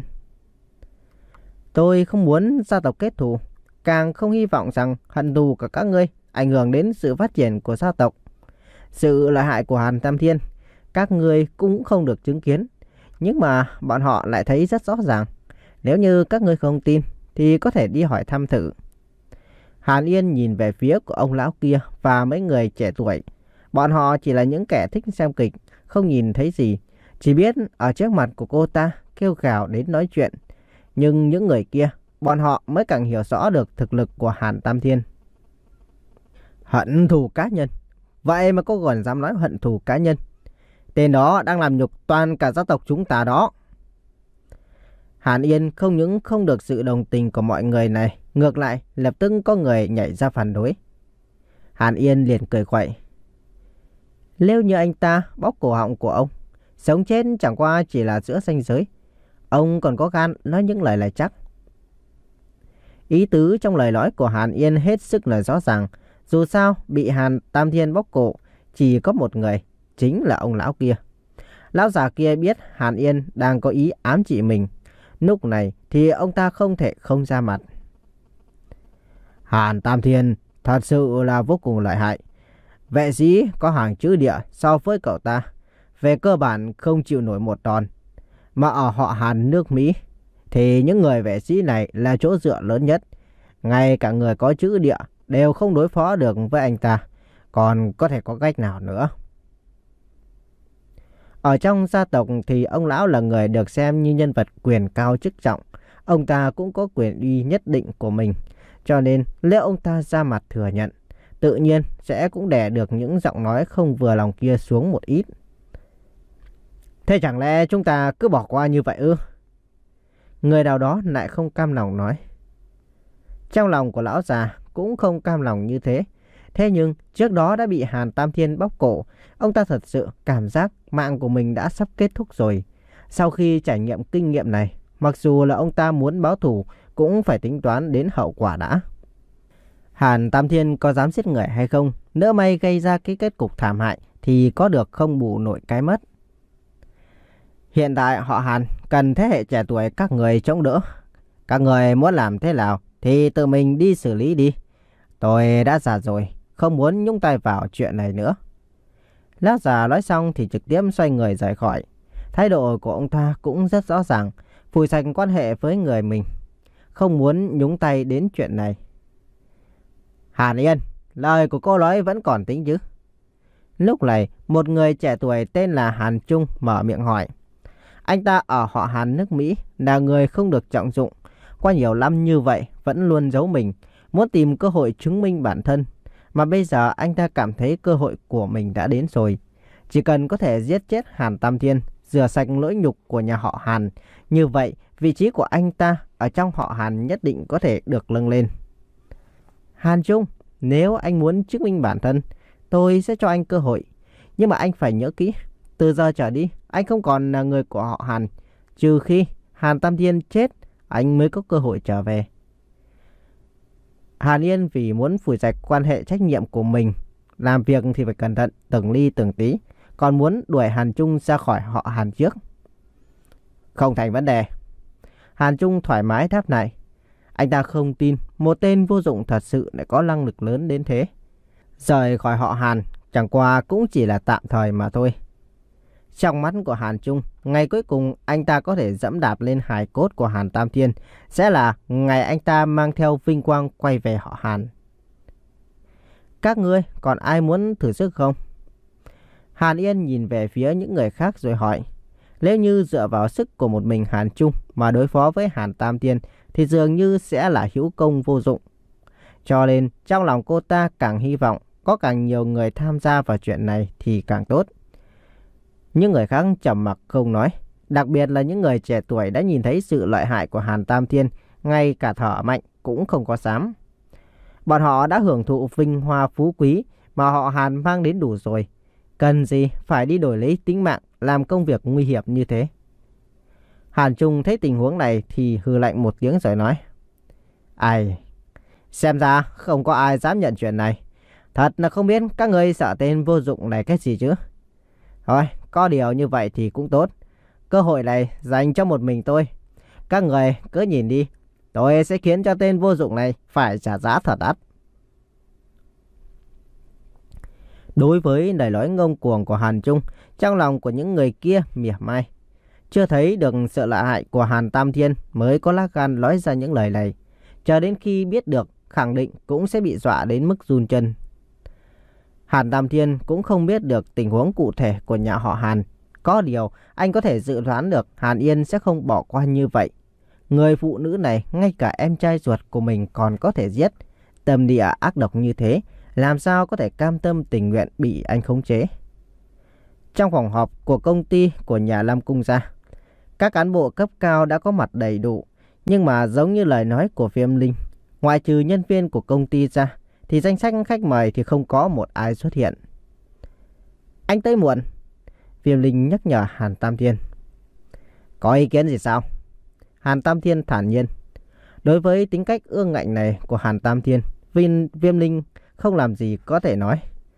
Tôi không muốn gia tộc kết thù, càng không hy vọng rằng hận thù của các ngươi ảnh hưởng đến sự phát triển của gia tộc. Sự lợi hại của Hàn Tam Thiên, các ngươi cũng không được chứng kiến, nhưng mà bọn họ lại thấy rất rõ ràng. Nếu như các ngươi không tin, thì có thể đi hỏi thăm thử. Hàn Yên nhìn về phía của ông lão kia và mấy người trẻ tuổi. Bọn họ chỉ là những kẻ thích xem kịch, không nhìn thấy gì, chỉ biết ở trước mặt của cô ta kêu gào đến nói chuyện. Nhưng những người kia, bọn họ mới càng hiểu rõ được thực lực của Hàn Tam Thiên. Hận thù cá nhân? Vậy mà cô còn dám nói hận thù cá nhân? Tên đó đang làm nhục toàn cả gia tộc chúng ta đó. Hàn Yên không những không được sự đồng tình của mọi người này, ngược lại lập tức có người nhảy ra phản đối. Hàn Yên liền cười quậy. Nếu như anh ta bóp cổ họng của ông, sống chết chẳng qua chỉ là giữa ranh giới, ông còn có gan nói những lời này chắc? Ý tứ trong lời nói của Hàn Yên hết sức là rõ ràng. Dù sao bị Hàn Tam Thiên bóp cổ chỉ có một người, chính là ông lão kia. Lão già kia biết Hàn Yên đang có ý ám chỉ mình. Lúc này thì ông ta không thể không ra mặt. Hàn Tam Thiên thật sự là vô cùng lợi hại. Vệ sĩ có hàng chữ địa so với cậu ta, về cơ bản không chịu nổi một đòn. Mà ở họ Hàn nước Mỹ thì những người vệ sĩ này là chỗ dựa lớn nhất. Ngay cả người có chữ địa đều không đối phó được với anh ta, còn có thể có cách nào nữa? Ở trong gia tộc thì ông lão là người được xem như nhân vật quyền cao chức trọng. Ông ta cũng có quyền uy nhất định của mình, cho nên nếu ông ta ra mặt thừa nhận, tự nhiên sẽ cũng đè được những giọng nói không vừa lòng kia xuống một ít. Thế chẳng lẽ chúng ta cứ bỏ qua như vậy ư? Người nào đó lại không cam lòng nói. Trong lòng của lão già cũng không cam lòng như thế. Thế nhưng trước đó đã bị Hàn Tam Thiên bóp cổ, ông ta thật sự cảm giác mạng của mình đã sắp kết thúc rồi. Sau khi trải nghiệm kinh nghiệm này, mặc dù là ông ta muốn báo thù cũng phải tính toán đến hậu quả đã. Hàn Tam Thiên có dám giết người hay không, nỡ may gây ra cái kết cục thảm hại thì có được không bù nổi cái mất. Hiện tại họ Hàn cần thế hệ trẻ tuổi các người chống đỡ. Các người muốn làm thế nào thì tự mình đi xử lý đi. Tôi đã già rồi, không muốn nhúng tay vào chuyện này nữa. Lão già nói xong thì trực tiếp xoay người rời khỏi. Thái độ của ông ta cũng rất rõ ràng, phủi sạch quan hệ với người mình, không muốn nhúng tay đến chuyện này. Hàn Yên, lời của cô nói vẫn còn tính chứ? Lúc này, một người trẻ tuổi tên là Hàn Trung mở miệng hỏi. Anh ta ở họ Hàn nước Mỹ, là người không được trọng dụng. Qua nhiều năm như vậy, vẫn luôn giấu mình, muốn tìm cơ hội chứng minh bản thân. Mà bây giờ anh ta cảm thấy cơ hội của mình đã đến rồi. Chỉ cần có thể giết chết Hàn Tam Thiên, rửa sạch lỗi nhục của nhà họ Hàn, như vậy vị trí của anh ta ở trong họ Hàn nhất định có thể được nâng lên. Hàn Trung, nếu anh muốn chứng minh bản thân, tôi sẽ cho anh cơ hội. Nhưng mà anh phải nhớ kỹ, từ giờ trở đi, anh không còn là người của họ Hàn. Trừ khi Hàn Tam Thiên chết, anh mới có cơ hội trở về. Hàn Yên vì muốn phủi sạch quan hệ trách nhiệm của mình, làm việc thì phải cẩn thận từng ly từng tí, còn muốn đuổi Hàn Trung ra khỏi họ Hàn trước. Không thành vấn đề. Hàn Trung thoải mái đáp lại. Anh ta không tin một tên vô dụng thật sự lại có năng lực lớn đến thế. Rời khỏi họ Hàn chẳng qua cũng chỉ là tạm thời mà thôi. Trong mắt của Hàn Trung, ngày cuối cùng anh ta có thể dẫm đạp lên hài cốt của Hàn Tam Thiên sẽ là ngày anh ta mang theo vinh quang quay về họ Hàn. Các ngươi còn ai muốn thử sức không? Hàn Yên nhìn về phía những người khác rồi hỏi. Nếu như dựa vào sức của một mình Hàn Trung mà đối phó với Hàn Tam Thiên thì dường như sẽ là hữu công vô dụng. Cho nên trong lòng cô ta càng hy vọng có càng nhiều người tham gia vào chuyện này thì càng tốt. Những người khác trầm mặc không nói, đặc biệt là những người trẻ tuổi đã nhìn thấy sự lợi hại của Hàn Tam Thiên, ngay cả thở mạnh cũng không có dám. Bọn họ đã hưởng thụ vinh hoa phú quý mà họ Hàn mang đến đủ rồi, cần gì phải đi đổi lấy tính mạng làm công việc nguy hiểm như thế. Hàn Trung thấy tình huống này thì hừ lạnh một tiếng rồi nói. Ai, xem ra không có ai dám nhận chuyện này. Thật là không biết các ngươi sợ tên vô dụng này cái gì chứ. Thôi, có điều như vậy thì cũng tốt. Cơ hội này dành cho một mình tôi. Các người cứ nhìn đi, tôi sẽ khiến cho tên vô dụng này phải trả giá thật đắt. Đối với lời nói ngông cuồng của Hàn Trung, trong lòng của những người kia mỉa mai. Chưa thấy được sự lợi hại của Hàn Tam Thiên mới có lá gan nói ra những lời này. Chờ đến khi biết được, khẳng định cũng sẽ bị dọa đến mức run chân. Hàn Tam Thiên cũng không biết được tình huống cụ thể của nhà họ Hàn. Có điều, anh có thể dự đoán được Hàn Yên sẽ không bỏ qua như vậy. Người phụ nữ này, ngay cả em trai ruột của mình còn có thể giết. Tâm địa ác độc như thế, làm sao có thể cam tâm tình nguyện bị anh khống chế. Trong phòng họp của công ty của nhà Lam Cung gia, các cán bộ cấp cao đã có mặt đầy đủ. Nhưng mà giống như lời nói của Viêm Linh, ngoại trừ nhân viên của công ty ra, thì danh sách khách mời thì không có một ai xuất hiện. Anh tới muộn. Viêm Linh nhắc nhở Hàn Tam Thiên. Có ý kiến gì sao? Hàn Tam Thiên thản nhiên. Đối với tính cách ương ngạnh này của Hàn Tam Thiên, Viêm, Viêm Linh không làm gì có thể nói.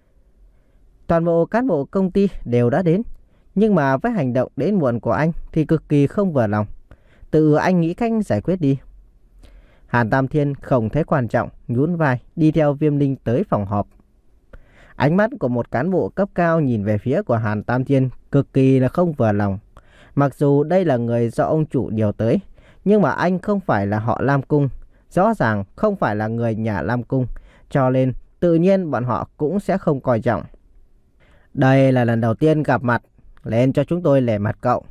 Toàn bộ cán bộ công ty đều đã đến, nhưng mà với hành động đến muộn của anh thì cực kỳ không vừa lòng. Tự anh nghĩ cách giải quyết đi. Hàn Tam Thiên không thấy quan trọng, nhún vai đi theo Viêm Linh tới phòng họp. Ánh mắt của một cán bộ cấp cao nhìn về phía của Hàn Tam Thiên cực kỳ là không vừa lòng. Mặc dù đây là người do ông chủ điều tới, nhưng mà anh không phải là họ Lam Cung, rõ ràng không phải là người nhà Lam Cung, cho nên tự nhiên bọn họ cũng sẽ không coi trọng. Đây là lần đầu tiên gặp mặt, lên cho chúng tôi lề mặt cậu.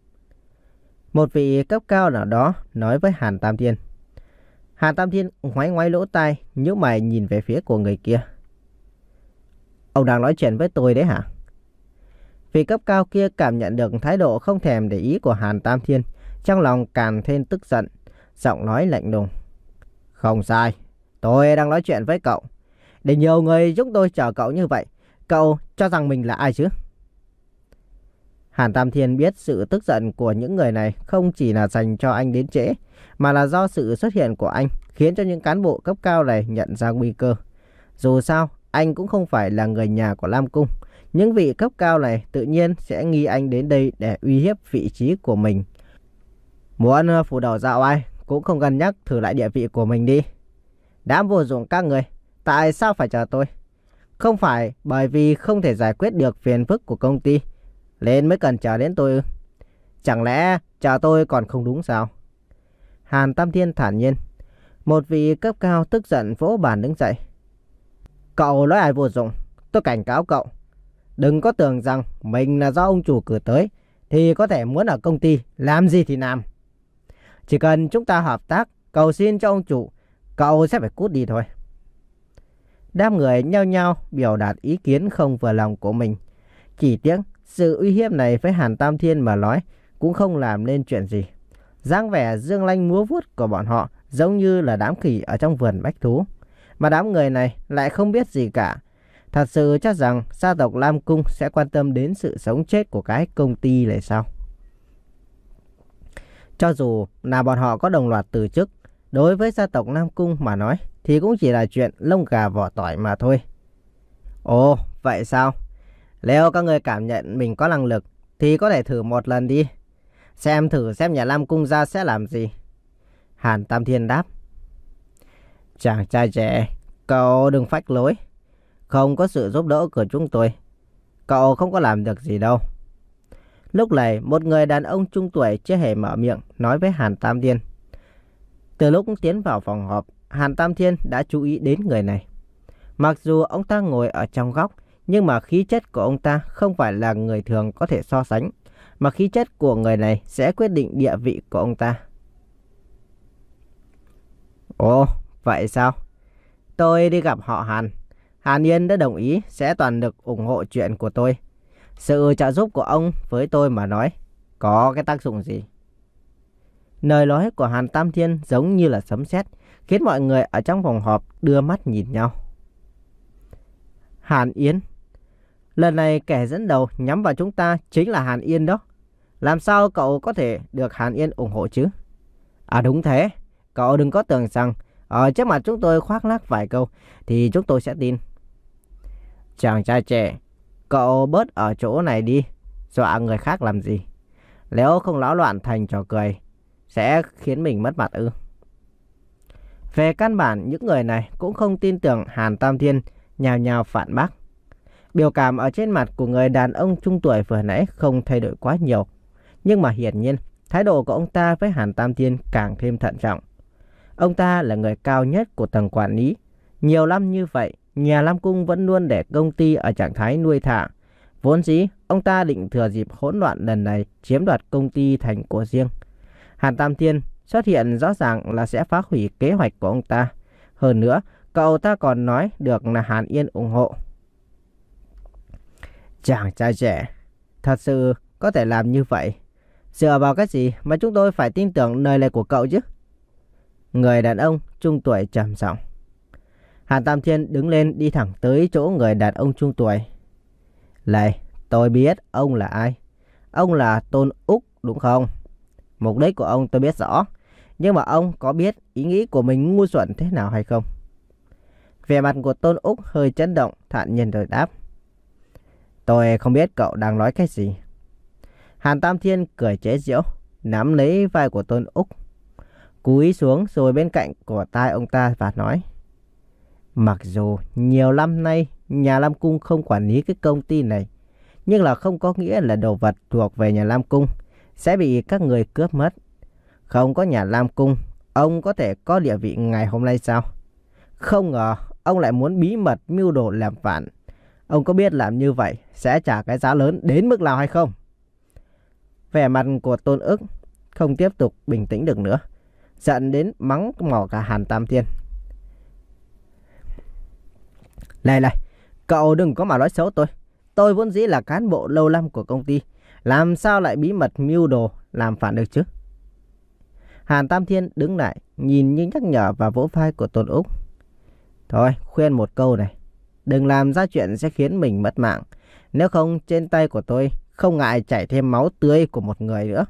Một vị cấp cao nào đó nói với Hàn Tam Thiên. Hàn Tam Thiên ngoáy ngoáy lỗ tai, nhíu mày nhìn về phía của người kia. Ông đang nói chuyện với tôi đấy hả? Vị cấp cao kia cảm nhận được thái độ không thèm để ý của Hàn Tam Thiên, trong lòng càng thêm tức giận, giọng nói lạnh lùng. Không sai, tôi đang nói chuyện với cậu. Để nhiều người giúp tôi chờ cậu như vậy, cậu cho rằng mình là ai chứ? Hàn Tam Thiên biết sự tức giận của những người này không chỉ là dành cho anh đến trễ, mà là do sự xuất hiện của anh khiến cho những cán bộ cấp cao này nhận ra nguy cơ. Dù sao, anh cũng không phải là người nhà của Lam Cung. Những vị cấp cao này tự nhiên sẽ nghi anh đến đây để uy hiếp vị trí của mình. Muốn phủ đầu dạo ai cũng không cân nhắc thử lại địa vị của mình đi. Đám vô dụng các người, tại sao phải chờ tôi? Không phải bởi vì không thể giải quyết được phiền phức của công ty nên mới cần chờ đến tôi ư? Chẳng lẽ chờ tôi còn không đúng sao? Hàn Tam Thiên thản nhiên. Một vị cấp cao tức giận vỗ bàn đứng dậy. Cậu nói ai vô dụng? Tôi cảnh cáo cậu, đừng có tưởng rằng mình là do ông chủ cử tới thì có thể muốn ở công ty làm gì thì làm. Chỉ cần chúng ta hợp tác, cầu xin cho ông chủ, cậu sẽ phải cút đi thôi. Đám người nhao nhao biểu đạt ý kiến không vừa lòng của mình. Chỉ tiếc sự uy hiếp này với Hàn Tam Thiên mà nói cũng không làm nên chuyện gì. Dáng vẻ dương lanh múa vuốt của bọn họ giống như là đám khỉ ở trong vườn bách thú, mà đám người này lại không biết gì cả. Thật sự chắc rằng gia tộc Lam Cung sẽ quan tâm đến sự sống chết của cái công ty này sao? Cho dù là bọn họ có đồng loạt từ chức, đối với gia tộc Lam Cung mà nói thì cũng chỉ là chuyện lông gà vỏ tỏi mà thôi. Ồ, vậy sao? Nếu các người cảm nhận mình có năng lực thì có thể thử một lần đi. Xem thử xem nhà Lam Cung ra sẽ làm gì. Hàn Tam Thiên đáp. Chàng trai trẻ, cậu đừng phách lối. Không có sự giúp đỡ của chúng tôi, cậu không có làm được gì đâu. Lúc này một người đàn ông trung tuổi chưa hề mở miệng nói với Hàn Tam Thiên. Từ lúc tiến vào phòng họp, Hàn Tam Thiên đã chú ý đến người này. Mặc dù ông ta ngồi ở trong góc, nhưng mà khí chất của ông ta không phải là người thường có thể so sánh, mà khí chất của người này sẽ quyết định địa vị của ông ta. Ồ, vậy sao? Tôi đi gặp họ Hàn. Hàn Yên đã đồng ý sẽ toàn lực ủng hộ chuyện của tôi. Sự trợ giúp của ông với tôi mà nói có cái tác dụng gì? Lời nói của Hàn Tam Thiên giống như là sấm sét, khiến mọi người ở trong phòng họp đưa mắt nhìn nhau. Hàn Yên? Lần này kẻ dẫn đầu nhắm vào chúng ta chính là Hàn Yên đó. Làm sao cậu có thể được Hàn Yên ủng hộ chứ? À đúng thế, cậu đừng có tưởng rằng ở trước mặt chúng tôi khoác lác vài câu thì chúng tôi sẽ tin. Chàng trai trẻ, cậu bớt ở chỗ này đi, dọa người khác làm gì? Nếu không náo loạn thành trò cười, sẽ khiến mình mất mặt ư? Về căn bản, những người này cũng không tin tưởng Hàn Tam Thiên, nhào nhào phản bác. Biểu cảm ở trên mặt của người đàn ông trung tuổi vừa nãy không thay đổi quá nhiều, nhưng mà hiển nhiên thái độ của ông ta với Hàn Tam Thiên càng thêm thận trọng. Ông ta là người cao nhất của tầng quản lý. Nhiều năm như vậy, nhà Lam Cung vẫn luôn để công ty ở trạng thái nuôi thả. Vốn dĩ, ông ta định thừa dịp hỗn loạn lần này chiếm đoạt công ty thành của riêng. Hàn Tam Thiên xuất hiện rõ ràng là sẽ phá hủy kế hoạch của ông ta. Hơn nữa, cậu ta còn nói được là Hàn Yên ủng hộ. Chàng trai trẻ, thật sự có thể làm như vậy? Dựa vào cái gì mà chúng tôi phải tin tưởng lời này của cậu chứ? Người đàn ông trung tuổi trầm giọng. Hàn Tam Thiên đứng lên đi thẳng tới chỗ người đàn ông trung tuổi. Này, tôi biết ông là ai. Ông là Tôn Úc đúng không? Mục đích của ông tôi biết rõ. Nhưng mà ông có biết ý nghĩ của mình ngu xuẩn thế nào hay không? Vẻ mặt của Tôn Úc hơi chấn động, thản nhiên rồi đáp. Tôi không biết cậu đang nói cái gì. Hàn Tam Thiên cười chế giễu, nắm lấy vai của Tôn Úc, cúi xuống rồi bên cạnh của tai ông ta và nói. Mặc dù nhiều năm nay nhà Lam Cung không quản lý cái công ty này, nhưng là không có nghĩa là đồ vật thuộc về nhà Lam Cung sẽ bị các người cướp mất. Không có nhà Lam Cung, ông có thể có địa vị ngày hôm nay sao? Không ngờ ông lại muốn bí mật mưu đồ làm phản. Ông có biết làm như vậy sẽ trả cái giá lớn đến mức nào hay không? Vẻ mặt của Tôn Ức không tiếp tục bình tĩnh được nữa, giận đến mắng mỏ cả Hàn Tam Thiên. Này này, cậu đừng có mà nói xấu tôi. Tôi vốn dĩ là cán bộ lâu năm của công ty, làm sao lại bí mật mưu đồ làm phản được chứ? Hàn Tam Thiên đứng lại, nhìn như nhắc nhở và vỗ vai của Tôn Úc. Thôi, khuyên một câu này, đừng làm ra chuyện sẽ khiến mình mất mạng. Nếu không trên tay của tôi không ngại chảy thêm máu tươi của một người nữa.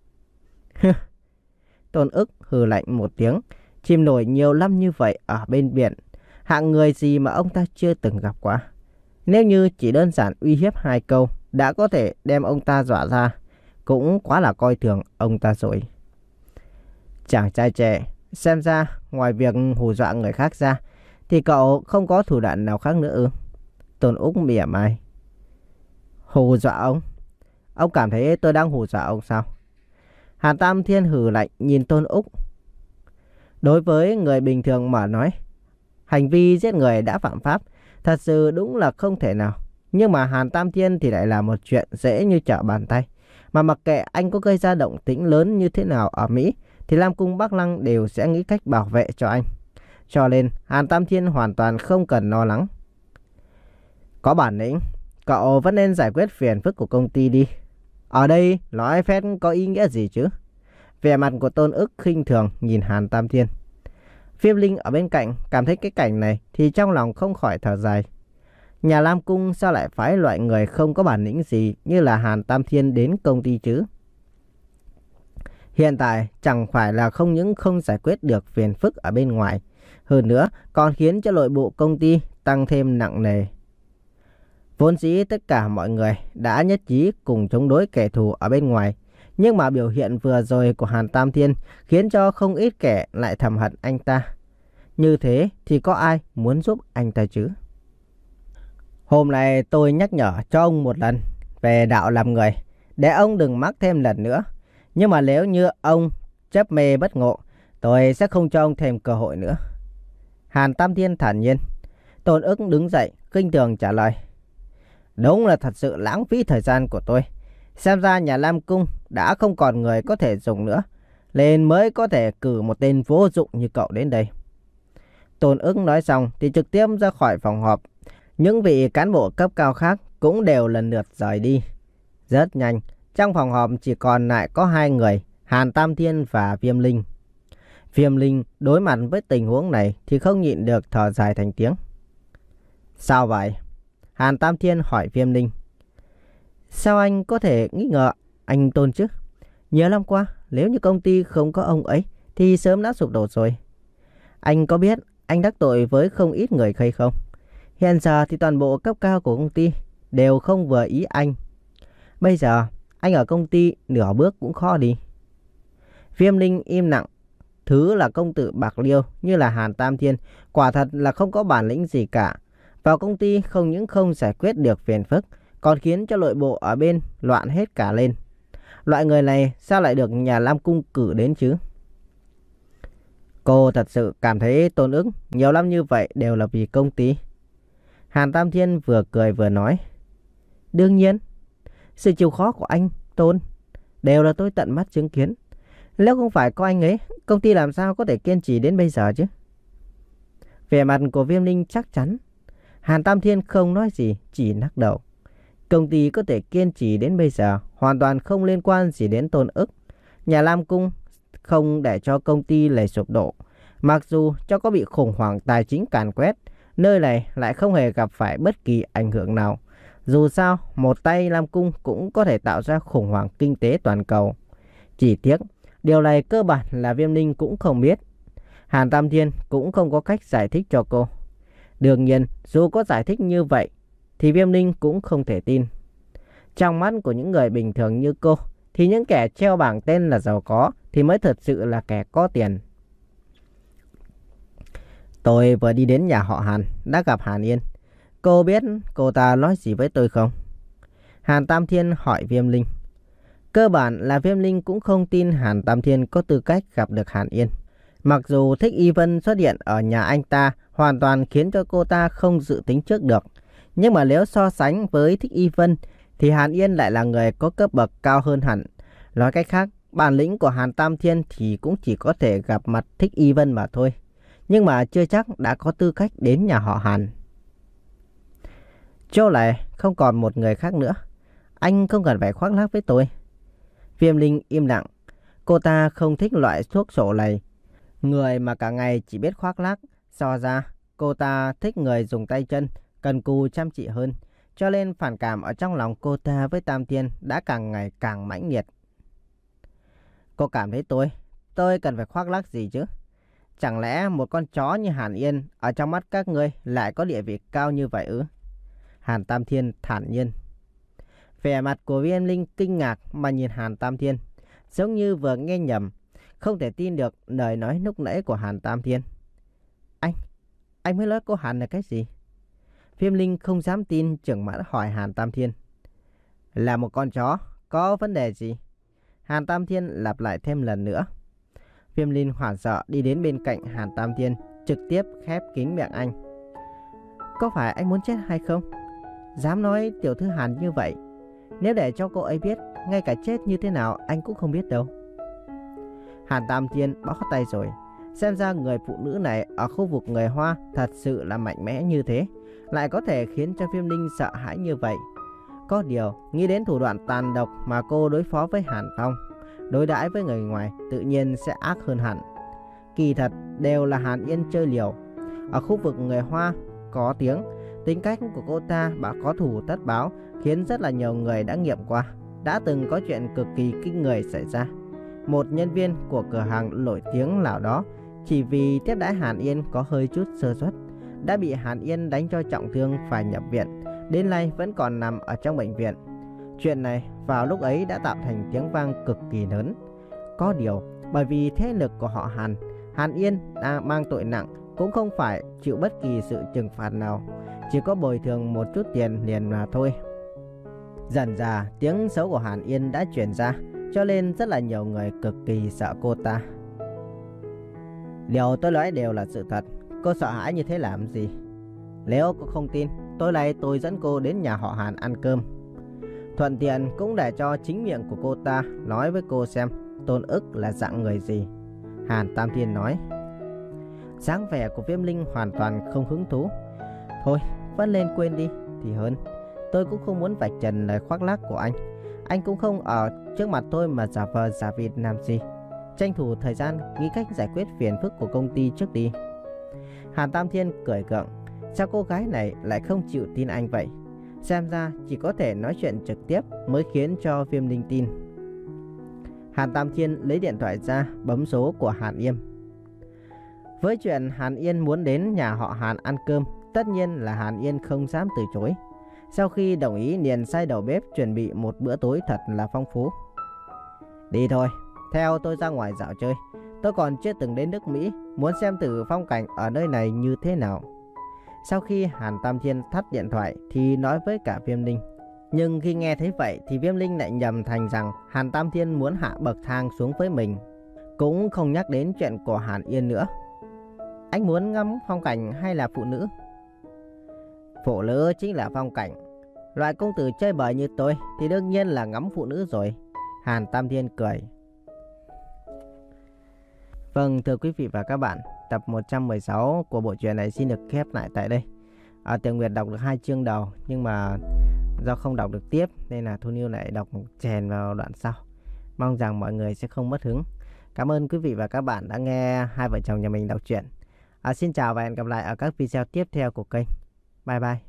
Tôn Ức hừ lạnh một tiếng. Chim nổi nhiều năm như vậy ở bên biển, hạng người gì mà ông ta chưa từng gặp qua. Nếu như chỉ đơn giản uy hiếp hai câu đã có thể đem ông ta dọa ra, cũng quá là coi thường ông ta rồi. Chàng trai trẻ, xem ra ngoài việc hù dọa người khác ra thì cậu không có thủ đoạn nào khác nữa ư? Tôn Úc mỉa mai. Hù dọa ông? Ông cảm thấy tôi đang hù dọa ông sao? Hàn Tam Thiên hừ lạnh nhìn Tôn Úc. Đối với người bình thường mà nói, hành vi giết người đã phạm pháp, thật sự đúng là không thể nào. Nhưng mà Hàn Tam Thiên thì lại là một chuyện dễ như trở bàn tay. Mà mặc kệ anh có gây ra động tĩnh lớn như thế nào ở Mỹ, thì Lam Cung Bắc Lăng đều sẽ nghĩ cách bảo vệ cho anh. Cho nên Hàn Tam Thiên hoàn toàn không cần lo lắng. Có bản lĩnh, Cậu vẫn nên giải quyết phiền phức của công ty đi. Ở đây nói phét có ý nghĩa gì chứ? Vẻ mặt của Tôn Ức khinh thường nhìn Hàn Tam Thiên. Viêm Linh ở bên cạnh cảm thấy cái cảnh này thì trong lòng không khỏi thở dài. Nhà Lam Cung sao lại phái loại người không có bản lĩnh gì như là Hàn Tam Thiên đến công ty chứ? Hiện tại chẳng phải là không những không giải quyết được phiền phức ở bên ngoài, hơn nữa còn khiến cho nội bộ công ty tăng thêm nặng nề. Vốn dĩ tất cả mọi người đã nhất trí cùng chống đối kẻ thù ở bên ngoài, nhưng mà biểu hiện vừa rồi của Hàn Tam Thiên khiến cho không ít kẻ lại thầm hận anh ta. Như thế thì có ai muốn giúp anh ta chứ? Hôm nay tôi nhắc nhở cho ông một lần về đạo làm người, để ông đừng mắc thêm lần nữa. Nhưng mà nếu như ông chấp mê bất ngộ, tôi sẽ không cho ông thêm cơ hội nữa. Hàn Tam Thiên thản nhiên. Tôn Ức đứng dậy, khinh thường trả lời. Đúng là thật sự lãng phí thời gian của tôi. Xem ra nhà Lam Cung đã không còn người có thể dùng nữa, nên mới có thể cử một tên vô dụng như cậu đến đây. Tôn Ức nói xong thì trực tiếp ra khỏi phòng họp. Những vị cán bộ cấp cao khác cũng đều lần lượt rời đi. Rất nhanh, trong phòng họp chỉ còn lại có hai người, Hàn Tam Thiên và Viêm Linh. Viêm Linh đối mặt với tình huống này thì không nhịn được thở dài thành tiếng. Sao vậy? Hàn Tam Thiên hỏi Viêm Linh. Sao anh có thể nghi ngờ anh Tôn chứ? Nhiều năm qua, nếu như công ty không có ông ấy thì sớm đã sụp đổ rồi. Anh có biết anh đắc tội với không ít người hay không? Hiện giờ thì toàn bộ cấp cao của công ty đều không vừa ý anh. Bây giờ anh ở công ty nửa bước cũng khó đi. Viêm Linh im lặng. Thứ là công tử bạc liêu như là Hàn Tam Thiên quả thật là không có bản lĩnh gì cả. Vào công ty không những không giải quyết được phiền phức, còn khiến cho nội bộ ở bên loạn hết cả lên. Loại người này sao lại được nhà Lam Cung cử đến chứ? Cô thật sự cảm thấy Tôn Ức nhiều năm như vậy đều là vì công ty? Hàn Tam Thiên vừa cười vừa nói. Đương nhiên, sự chịu khó của anh, Tôn, đều là tôi tận mắt chứng kiến. Nếu không phải có anh ấy, công ty làm sao có thể kiên trì đến bây giờ chứ? Vẻ mặt của Viêm Linh chắc chắn. Hàn Tam Thiên không nói gì, chỉ lắc đầu. Công ty có thể kiên trì đến bây giờ hoàn toàn không liên quan gì đến Tôn Ức. Nhà Lam Cung không để cho công ty lại sụp đổ. Mặc dù cho có bị khủng hoảng tài chính càn quét, nơi này lại không hề gặp phải bất kỳ ảnh hưởng nào. Dù sao, một tay Lam Cung cũng có thể tạo ra khủng hoảng kinh tế toàn cầu. Chỉ tiếc, điều này cơ bản là Viêm Linh cũng không biết. Hàn Tam Thiên cũng không có cách giải thích cho cô. Đương nhiên, dù có giải thích như vậy, thì Viêm Linh cũng không thể tin. Trong mắt của những người bình thường như cô, thì những kẻ treo bảng tên là giàu có thì mới thật sự là kẻ có tiền. Tôi vừa đi đến nhà họ Hàn, đã gặp Hàn Yên. Cô biết cô ta nói gì với tôi không? Hàn Tam Thiên hỏi Viêm Linh. Cơ bản là Viêm Linh cũng không tin Hàn Tam Thiên có tư cách gặp được Hàn Yên. Mặc dù Thích Y Vân xuất hiện ở nhà anh ta hoàn toàn khiến cho cô ta không dự tính trước được. Nhưng mà nếu so sánh với Thích Y Vân thì Hàn Yên lại là người có cấp bậc cao hơn hẳn. Nói cách khác, bản lĩnh của Hàn Tam Thiên thì cũng chỉ có thể gặp mặt Thích Y Vân mà thôi. Nhưng mà chưa chắc đã có tư cách đến nhà họ Hàn. Chỗ này không còn một người khác nữa. Anh không cần phải khoác lác với tôi. Viêm Linh im lặng. Cô ta không thích loại thuốc sổ này. Người mà cả ngày chỉ biết khoác lác. So ra cô ta thích người dùng tay chân, cần cù chăm chỉ hơn. Cho nên phản cảm ở trong lòng cô ta với Tam Thiên đã càng ngày càng mãnh liệt. Cô cảm thấy tôi, tôi cần phải khoác lác gì chứ? Chẳng lẽ một con chó như Hàn Yên ở trong mắt các ngươi lại có địa vị cao như vậy ư? Hàn Tam Thiên thản nhiên. Vẻ mặt của Viêm Linh kinh ngạc mà nhìn Hàn Tam Thiên, giống như vừa nghe nhầm, không thể tin được lời nói lúc nãy của Hàn Tam Thiên. Anh, anh mới nói cô Hàn là cái gì? Viêm Linh không dám tin, trừng mắt hỏi Hàn Tam Thiên. Là một con chó, có vấn đề gì? Hàn Tam Thiên lặp lại thêm lần nữa. Viêm Linh hoảng sợ đi đến bên cạnh Hàn Tam Thiên, trực tiếp khép kín miệng anh. Có phải anh muốn chết hay không? Dám nói tiểu thư Hàn như vậy. Nếu để cho cô ấy biết, ngay cả chết như thế nào anh cũng không biết đâu. Hàn Tam Thiên bó tay rồi. Xem ra người phụ nữ này ở khu vực người Hoa thật sự là mạnh mẽ như thế, lại có thể khiến cho Viêm Linh sợ hãi như vậy. Có điều, nghĩ đến thủ đoạn tàn độc mà cô đối phó với Hàn Phong, đối đãi với người ngoài tự nhiên sẽ ác hơn hẳn. Kỳ thật đều là Hàn Yên chơi liều. Ở khu vực người Hoa có tiếng, tính cách của cô ta bà có thù tất báo, khiến rất là nhiều người đã nghiệm qua. Đã từng có chuyện cực kỳ kinh người xảy ra. Một nhân viên của cửa hàng nổi tiếng nào đó chỉ vì tiếp đãi Hàn Yên có hơi chút sơ suất, đã bị Hàn Yên đánh cho trọng thương phải nhập viện, đến nay vẫn còn nằm ở trong bệnh viện. Chuyện này vào lúc ấy đã tạo thành tiếng vang cực kỳ lớn. Có điều, bởi vì thế lực của họ Hàn, Hàn Yên đang mang tội nặng, cũng không phải chịu bất kỳ sự trừng phạt nào, chỉ có bồi thường một chút tiền liền mà thôi. Dần dà tiếng xấu của Hàn Yên đã truyền ra, cho nên rất là nhiều người cực kỳ sợ cô ta. Điều tôi nói đều là sự thật, cô sợ hãi như thế làm gì? Nếu cô không tin, tối nay tôi dẫn cô đến nhà họ Hàn ăn cơm. Thuận tiện cũng để cho chính miệng của cô ta nói với cô xem Tôn Ức là dạng người gì. Hàn Tam Thiên nói. Dáng vẻ của Viêm Linh hoàn toàn không hứng thú. Thôi, vẫn lên quên đi thì hơn. Tôi cũng không muốn vạch trần lời khoác lác của anh. Anh cũng không ở trước mặt tôi mà giả vờ giả vịt làm gì. Tranh thủ thời gian nghĩ cách giải quyết phiền phức của công ty trước đi. Hàn Tam Thiên cười gượng. Sao cô gái này lại không chịu tin anh vậy? Xem ra chỉ có thể nói chuyện trực tiếp mới khiến cho Viêm Linh tin. Hàn Tam Thiên lấy điện thoại ra bấm số của Hàn Yên. Với chuyện Hàn Yên muốn đến nhà họ Hàn ăn cơm, tất nhiên là Hàn Yên không dám từ chối. Sau khi đồng ý liền sai đầu bếp chuẩn bị một bữa tối thật là phong phú. Đi thôi, theo tôi ra ngoài dạo chơi. Tôi còn chưa từng đến nước Mỹ, muốn xem thử phong cảnh ở nơi này như thế nào. Sau khi Hàn Tam Thiên tắt điện thoại thì nói với cả Viêm Linh. Nhưng khi nghe thấy vậy thì Viêm Linh lại nhầm thành rằng Hàn Tam Thiên muốn hạ bậc thang xuống với mình, cũng không nhắc đến chuyện của Hàn Yên nữa. Anh muốn ngắm phong cảnh hay là phụ nữ? Phụ nữ chính là phong cảnh. Loại công tử chơi bời như tôi thì đương nhiên là ngắm phụ nữ rồi. Hàn Tam Thiên cười. Vâng, thưa quý vị và các bạn, tập một trăm mười sáu của bộ truyện này xin được khép lại tại đây. À, Tiểu Nguyệt đọc được hai chương đầu, nhưng mà do không đọc được tiếp nên là Thu Niu lại đọc chèn vào đoạn sau. Mong rằng mọi người sẽ không mất hứng. Cảm ơn quý vị và các bạn đã nghe hai vợ chồng nhà mình đọc truyện. À, xin chào và hẹn gặp lại ở các video tiếp theo của kênh. Bye bye.